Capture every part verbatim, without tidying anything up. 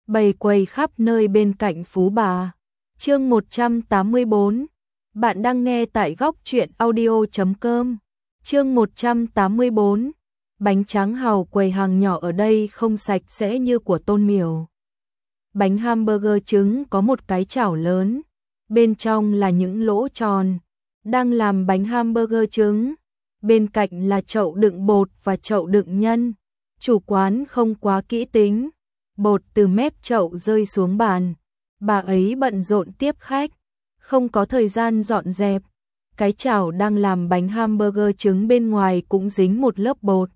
bày quầy khắp nơi bên cạnh Phú Bà. Chương một trăm tám mươi bốn. Bạn đang nghe tại góc truyện audio chấm com. Chương một trăm tám mươi bốn. Bánh tráng hàu. Quầy hàng nhỏ ở đây không sạch sẽ như của Tôn Miểu. Bánh hamburger trứng có một cái chảo lớn, bên trong là những lỗ tròn, đang làm bánh hamburger trứng. Bên cạnh là chậu đựng bột và chậu đựng nhân. Chủ quán không quá kỹ tính, bột từ mép chậu rơi xuống bàn. Bà ấy bận rộn tiếp khách, không có thời gian dọn dẹp. Cái chảo đang làm bánh hamburger trứng bên ngoài cũng dính một lớp bột.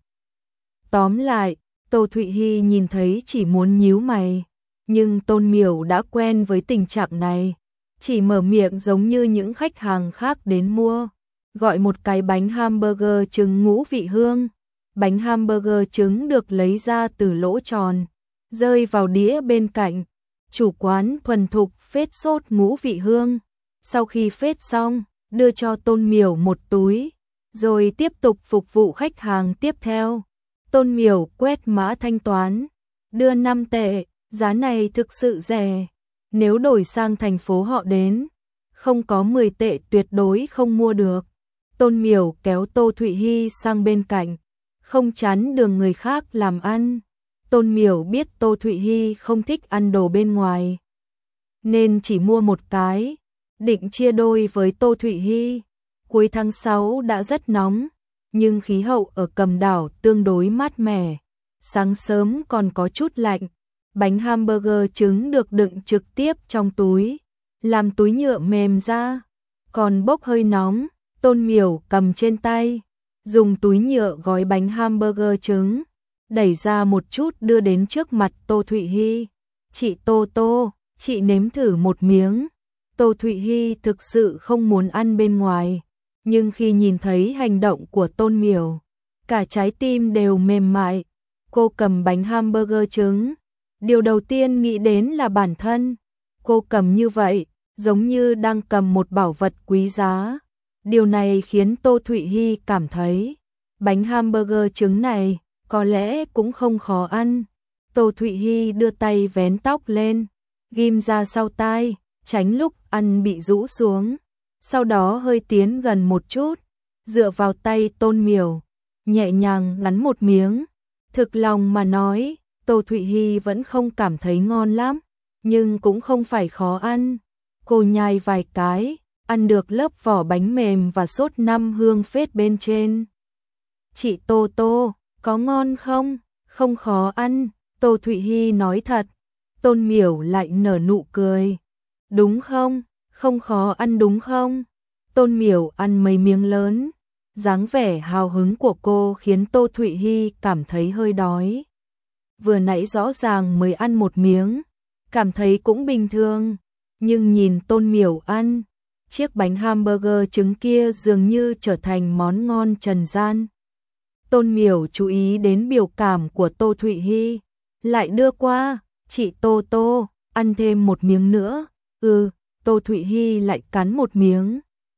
Tóm lại, Tô Thụy Hi nhìn thấy chỉ muốn nhíu mày, nhưng Tôn Miểu đã quen với tình trạng này, chỉ mở miệng giống như những khách hàng khác đến mua, gọi một cái bánh hamburger trứng ngũ vị hương. Bánh hamburger trứng được lấy ra từ lỗ tròn, rơi vào đĩa bên cạnh. Chủ quán thuần thục phết sốt ngũ vị hương, sau khi phết xong, đưa cho Tôn Miểu một túi, rồi tiếp tục phục vụ khách hàng tiếp theo. Tôn Miểu quét mã thanh toán, đưa năm tệ, giá này thực sự rẻ. Nếu đổi sang thành phố họ đến, không có mười tệ tuyệt đối không mua được. Tôn Miểu kéo Tô Thụy Hi sang bên cạnh, không chắn đường người khác làm ăn. Tôn Miểu biết Tô Thụy Hi không thích ăn đồ bên ngoài, nên chỉ mua một cái, định chia đôi với Tô Thụy Hi. Cuối tháng sáu đã rất nóng, nhưng khí hậu ở Cầm Đảo tương đối mát mẻ. Sáng sớm còn có chút lạnh. Bánh hamburger trứng được đựng trực tiếp trong túi, làm túi nhựa mềm ra, còn bốc hơi nóng. Tôn Miểu cầm trên tay, dùng túi nhựa gói bánh hamburger trứng, đẩy ra một chút đưa đến trước mặt Tô Thụy Hi. Chị Tô Tô, chị nếm thử một miếng. Tô Thụy Hi thực sự không muốn ăn bên ngoài, nhưng khi nhìn thấy hành động của Tôn Miểu, cả trái tim đều mềm mại. Cô cầm bánh hamburger trứng, điều đầu tiên nghĩ đến là bản thân. Cô cầm như vậy, giống như đang cầm một bảo vật quý giá. Điều này khiến Tô Thụy Hi cảm thấy, bánh hamburger trứng này có lẽ cũng không khó ăn. Tô Thụy Hi đưa tay vén tóc lên, ghim ra sau tai, tránh lúc ăn bị rũ xuống. Sau đó hơi tiến gần một chút, dựa vào tay Tôn Miểu, nhẹ nhàng ngắn một miếng. Thực lòng mà nói, Tô Thụy Hi vẫn không cảm thấy ngon lắm, nhưng cũng không phải khó ăn. Cô nhai vài cái, ăn được lớp vỏ bánh mềm và sốt năm hương phết bên trên. Chị Tô Tô, có ngon không? Không khó ăn, Tô Thụy Hi nói thật. Tôn Miểu lại nở nụ cười. Đúng không? Không khó ăn đúng không? Tôn Miểu ăn mấy miếng lớn. Dáng vẻ hào hứng của cô khiến Tô Thụy Hi cảm thấy hơi đói. Vừa nãy rõ ràng mới ăn một miếng, cảm thấy cũng bình thường, nhưng nhìn Tôn Miểu ăn, chiếc bánh hamburger trứng kia dường như trở thành món ngon trần gian. Tôn Miểu chú ý đến biểu cảm của Tô Thụy Hi, lại đưa qua, chị Tô Tô, ăn thêm một miếng nữa. Ừ, Tô Thụy Hi lại cắn một miếng.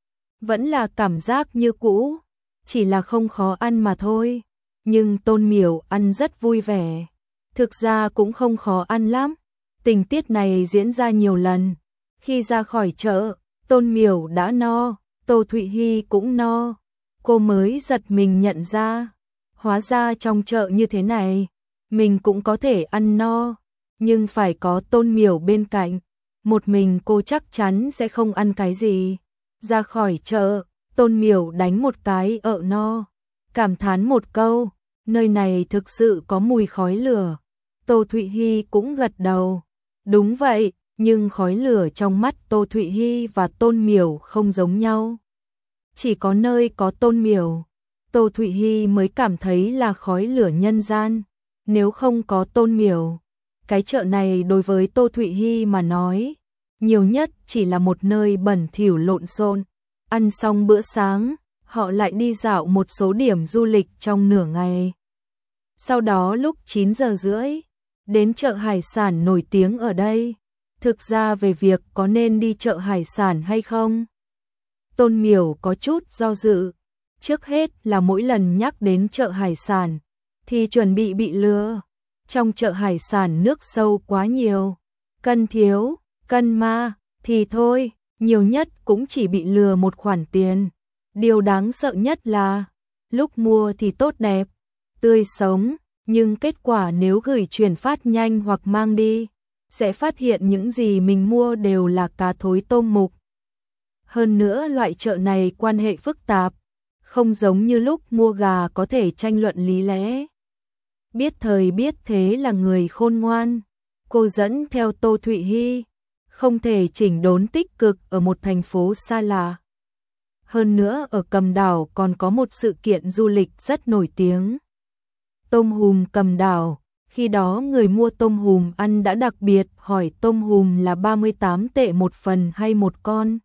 Vẫn là cảm giác như cũ, chỉ là không khó ăn mà thôi. Nhưng Tôn Miểu ăn rất vui vẻ. Thực ra cũng không khó ăn lắm. Tình tiết này diễn ra nhiều lần. Khi ra khỏi chợ, Tôn Miểu đã no, Tô Thụy Hi cũng no. Cô mới giật mình nhận ra, hóa ra trong chợ như thế này, mình cũng có thể ăn no, nhưng phải có Tôn Miểu bên cạnh. Một mình cô chắc chắn sẽ không ăn cái gì. Ra khỏi chợ, Tôn Miểu đánh một cái ợ no, cảm thán một câu, nơi này thực sự có mùi khói lửa. Tô Thụy Hi cũng gật đầu. Đúng vậy, nhưng khói lửa trong mắt Tô Thụy Hi và Tôn Miểu không giống nhau. Chỉ có nơi có Tôn Miểu, Tô Thụy Hi mới cảm thấy là khói lửa nhân gian. Nếu không có Tôn Miểu, cái chợ này đối với Tô Thụy Hi mà nói, nhiều nhất chỉ là một nơi bẩn thỉu lộn xộn. Ăn xong bữa sáng, họ lại đi dạo một số điểm du lịch trong nửa ngày. Sau đó lúc chín giờ rưỡi, đến chợ hải sản nổi tiếng ở đây. Thực ra về việc có nên đi chợ hải sản hay không, Tôn Miểu có chút do dự. Trước hết là mỗi lần nhắc đến chợ hải sản, thì chuẩn bị bị lừa. trong chợ hải sản nước sâu quá nhiều, cân thiếu, cân ma, thì thôi, nhiều nhất cũng chỉ bị lừa một khoản tiền. Điều đáng sợ nhất là, lúc mua thì tốt đẹp, tươi sống, nhưng kết quả nếu gửi chuyển phát nhanh hoặc mang đi, sẽ phát hiện những gì mình mua đều là cá thối tôm mục. Hơn nữa loại chợ này quan hệ phức tạp, không giống như lúc mua gà có thể tranh luận lý lẽ. Biết thời biết thế là người khôn ngoan, cô dẫn theo Tô Thụy Hy, không thể chỉnh đốn tích cực ở một thành phố xa lạ. Hơn nữa ở Cầm Đảo còn có một sự kiện du lịch rất nổi tiếng. Tôm hùm Cầm Đảo, khi đó người mua tôm hùm ăn đã đặc biệt hỏi tôm hùm là ba mươi tám tệ một phần hay một con.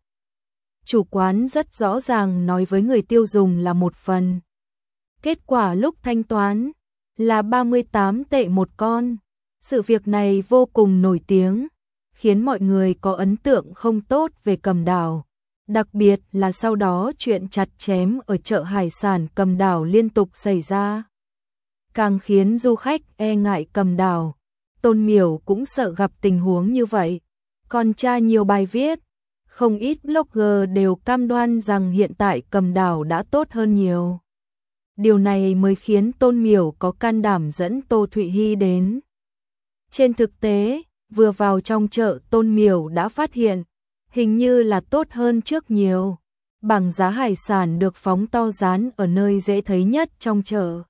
Chủ quán rất rõ ràng nói với người tiêu dùng là một phần. Kết quả lúc thanh toán là ba mươi tám tệ một con. Sự việc này vô cùng nổi tiếng, khiến mọi người có ấn tượng không tốt về Cầm Đảo. Đặc biệt là sau đó chuyện chặt chém ở chợ hải sản Cầm Đảo liên tục xảy ra, càng khiến du khách e ngại Cầm Đảo. Tôn Miểu cũng sợ gặp tình huống như vậy, còn tra nhiều bài viết, không ít blogger đều cam đoan rằng hiện tại Cầm Đảo đã tốt hơn nhiều. Điều này mới khiến Tôn Miểu có can đảm dẫn Tô Thụy Hy đến. Trên thực tế, vừa vào trong chợ Tôn Miểu đã phát hiện, hình như là tốt hơn trước nhiều. Bảng giá hải sản được phóng to dán ở nơi dễ thấy nhất trong chợ,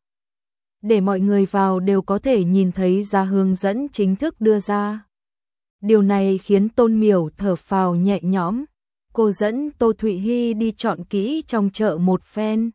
để mọi người vào đều có thể nhìn thấy giá hướng dẫn chính thức đưa ra. Điều này khiến Tôn Miểu thở phào nhẹ nhõm. Cô dẫn Tô Thụy Hy đi chọn kỹ trong chợ một phen,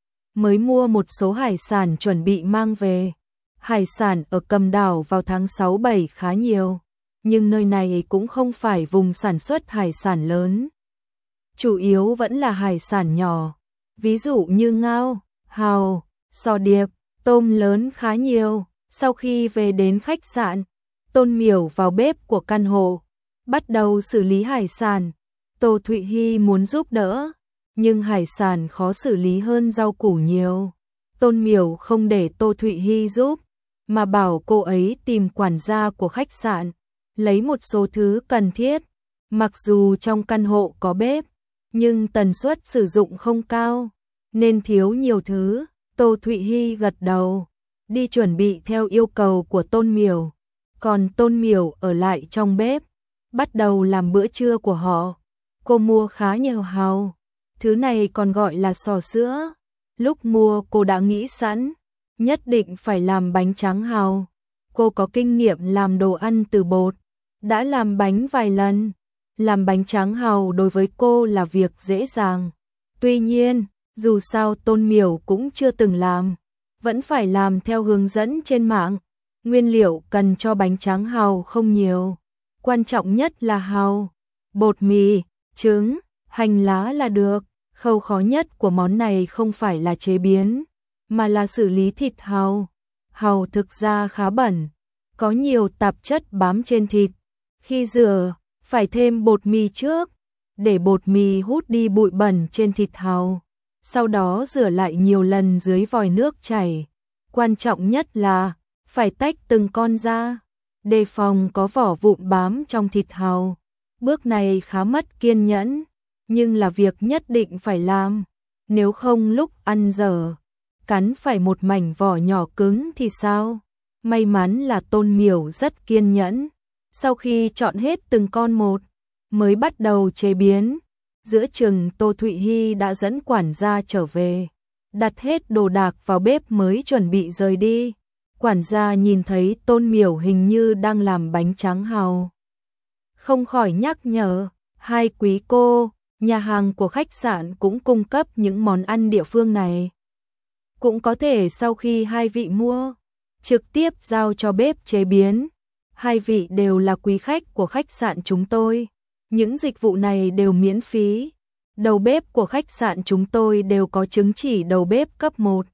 mới mua một số hải sản chuẩn bị mang về. Hải sản ở Cầm Đảo vào tháng sáu bảy khá nhiều, nhưng nơi này cũng không phải vùng sản xuất hải sản lớn. Chủ yếu vẫn là hải sản nhỏ, ví dụ như ngao, hào, sò điệp, tôm lớn khá nhiều. Sau khi về đến khách sạn, Tôn Miểu vào bếp của căn hộ, bắt đầu xử lý hải sản. Tô Thụy Hy muốn giúp đỡ, nhưng hải sản khó xử lý hơn rau củ nhiều. Tôn Miểu không để Tô Thụy Hy giúp, mà bảo cô ấy tìm quản gia của khách sạn, lấy một số thứ cần thiết. Mặc dù trong căn hộ có bếp, nhưng tần suất sử dụng không cao, nên thiếu nhiều thứ. Tô Thụy Hy gật đầu, đi chuẩn bị theo yêu cầu của Tôn Miểu. Còn Tôn Miểu ở lại trong bếp, bắt đầu làm bữa trưa của họ. Cô mua khá nhiều hàu, thứ này còn gọi là sò sữa. Lúc mua cô đã nghĩ sẵn, nhất định phải làm bánh tráng hàu. Cô có kinh nghiệm làm đồ ăn từ bột, đã làm bánh vài lần. Làm bánh tráng hàu đối với cô là việc dễ dàng. Tuy nhiên, dù sao Tôn Miểu cũng chưa từng làm, vẫn phải làm theo hướng dẫn trên mạng. Nguyên liệu cần cho bánh tráng hàu không nhiều, quan trọng nhất là hàu, bột mì, trứng, hành lá là được. Khâu khó nhất của món này không phải là chế biến, mà là xử lý thịt hàu. Hàu thực ra khá bẩn, có nhiều tạp chất bám trên thịt. Khi rửa, phải thêm bột mì trước, để bột mì hút đi bụi bẩn trên thịt hàu. Sau đó rửa lại nhiều lần dưới vòi nước chảy. Quan trọng nhất là phải tách từng con ra, đề phòng có vỏ vụn bám trong thịt hàu. Bước này khá mất kiên nhẫn, nhưng là việc nhất định phải làm. Nếu không lúc ăn dở, cắn phải một mảnh vỏ nhỏ cứng thì sao? May mắn là Tôn Miểu rất kiên nhẫn. Sau khi chọn hết từng con một, mới bắt đầu chế biến. Giữa chừng Tô Thụy Hy đã dẫn quản gia trở về, đặt hết đồ đạc vào bếp mới chuẩn bị rời đi. Quản gia nhìn thấy Tôn Miểu hình như đang làm bánh tráng hàu, không khỏi nhắc nhở, hai quý cô, nhà hàng của khách sạn cũng cung cấp những món ăn địa phương này. Cũng có thể sau khi hai vị mua, trực tiếp giao cho bếp chế biến. Hai vị đều là quý khách của khách sạn chúng tôi. Những dịch vụ này đều miễn phí. Đầu bếp của khách sạn chúng tôi đều có chứng chỉ đầu bếp cấp một.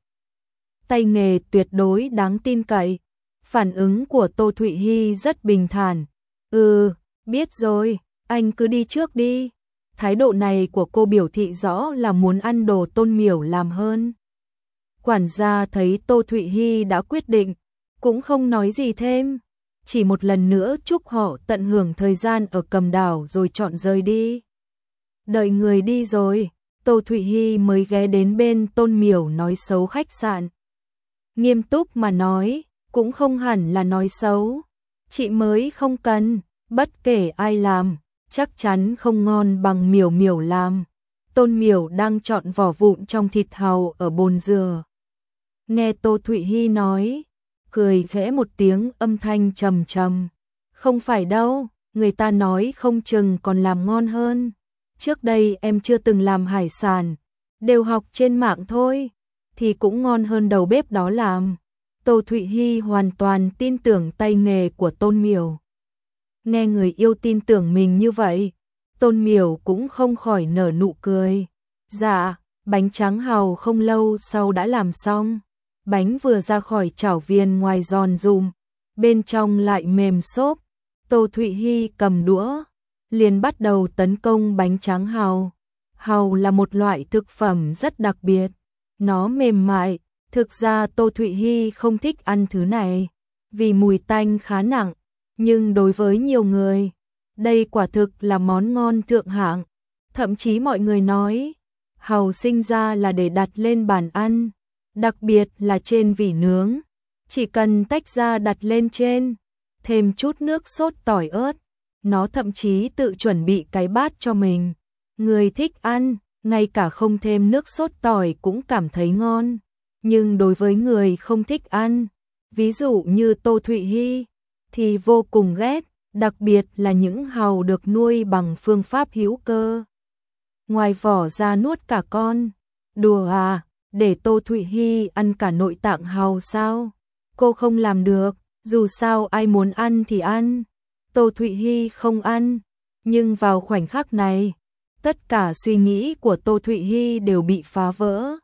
Tay nghề tuyệt đối đáng tin cậy. Phản ứng của Tô Thụy Hy rất bình thản. Ừ, biết rồi, anh cứ đi trước đi. Thái độ này của cô biểu thị rõ là muốn ăn đồ Tôn Miểu làm hơn. Quản gia thấy Tô Thụy Hy đã quyết định, cũng không nói gì thêm, chỉ một lần nữa chúc họ tận hưởng thời gian ở Cầm Đảo rồi chọn rời đi. Đợi người đi rồi, Tô Thụy Hy mới ghé đến bên Tôn Miểu nói xấu khách sạn. Nghiêm túc mà nói, cũng không hẳn là nói xấu. Chị mới không cần, bất kể ai làm, chắc chắn không ngon bằng Miểu Miểu làm. Tôn Miểu đang chọn vỏ vụn trong thịt hàu ở bồn dừa. Nghe Tô Thụy Hy nói, cười khẽ một tiếng, âm thanh trầm trầm. Không phải đâu, người ta nói không chừng còn làm ngon hơn. Trước đây em chưa từng làm hải sản, đều học trên mạng thôi, thì cũng ngon hơn đầu bếp đó làm. Tô Thụy Hy hoàn toàn tin tưởng tay nghề của Tôn Miểu. Nghe người yêu tin tưởng mình như vậy, Tôn Miểu cũng không khỏi nở nụ cười. Dạ, bánh tráng hàu không lâu sau đã làm xong. Bánh vừa ra khỏi chảo viên ngoài giòn giùm, bên trong lại mềm xốp. Tô Thụy Hy cầm đũa, liền bắt đầu tấn công bánh tráng hàu. Hàu là một loại thực phẩm rất đặc biệt, nó mềm mại. Thực ra Tô Thụy Hy không thích ăn thứ này, vì mùi tanh khá nặng, nhưng đối với nhiều người, đây quả thực là món ngon thượng hạng. Thậm chí mọi người nói, hàu sinh ra là để đặt lên bàn ăn, đặc biệt là trên vỉ nướng. Chỉ cần tách ra đặt lên trên, thêm chút nước sốt tỏi ớt, nó thậm chí tự chuẩn bị cái bát cho mình. Người thích ăn, ngay cả không thêm nước sốt tỏi cũng cảm thấy ngon. Nhưng đối với người không thích ăn, ví dụ như Tô Thụy Hy, thì vô cùng ghét, đặc biệt là những hàu được nuôi bằng phương pháp hữu cơ. Ngoài vỏ ra nuốt cả con. Đùa à, để Tô Thụy Hy ăn cả nội tạng hàu sao? Cô không làm được, dù sao ai muốn ăn thì ăn. Tô Thụy Hy không ăn, nhưng vào khoảnh khắc này, tất cả suy nghĩ của Tô Thụy Hy đều bị phá vỡ.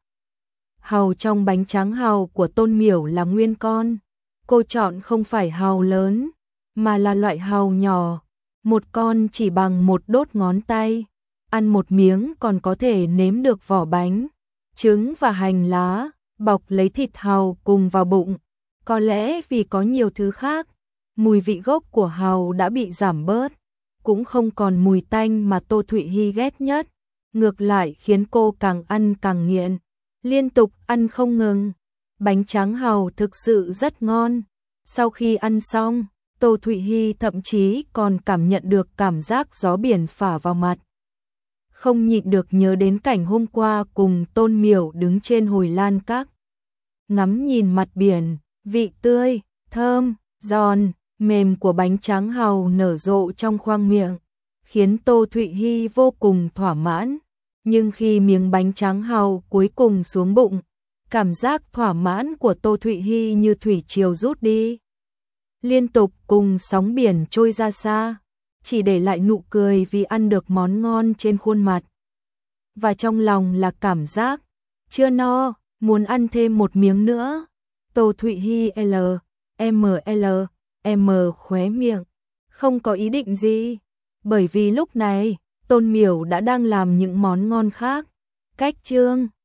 Hàu trong bánh tráng hàu của Tôn Miểu là nguyên con. Cô chọn không phải hàu lớn, mà là loại hàu nhỏ. Một con chỉ bằng một đốt ngón tay. Ăn một miếng còn có thể nếm được vỏ bánh, trứng và hành lá, bọc lấy thịt hàu cùng vào bụng. Có lẽ vì có nhiều thứ khác, mùi vị gốc của hàu đã bị giảm bớt, cũng không còn mùi tanh mà Tô Thụy Hy ghét nhất. Ngược lại khiến cô càng ăn càng nghiện, liên tục ăn không ngừng. Bánh tráng hàu thực sự rất ngon. Sau khi ăn xong, Tô Thụy Hy thậm chí còn cảm nhận được cảm giác gió biển phả vào mặt. Không nhịn được nhớ đến cảnh hôm qua cùng Tôn Miểu đứng trên hồi lan các. Ngắm nhìn mặt biển, vị tươi, thơm, giòn, mềm của bánh tráng hàu nở rộ trong khoang miệng, khiến Tô Thụy Hy vô cùng thỏa mãn. Nhưng khi miếng bánh tráng hàu cuối cùng xuống bụng, cảm giác thỏa mãn của Tô Thụy Hy như thủy triều rút đi. Liên tục cùng sóng biển trôi ra xa, chỉ để lại nụ cười vì ăn được món ngon trên khuôn mặt. Và trong lòng là cảm giác, chưa no, muốn ăn thêm một miếng nữa. Tô Thụy Hy L, M L, M khóe miệng, không có ý định gì. Bởi vì lúc này, Tôn Miểu đã đang làm những món ngon khác. Cách chương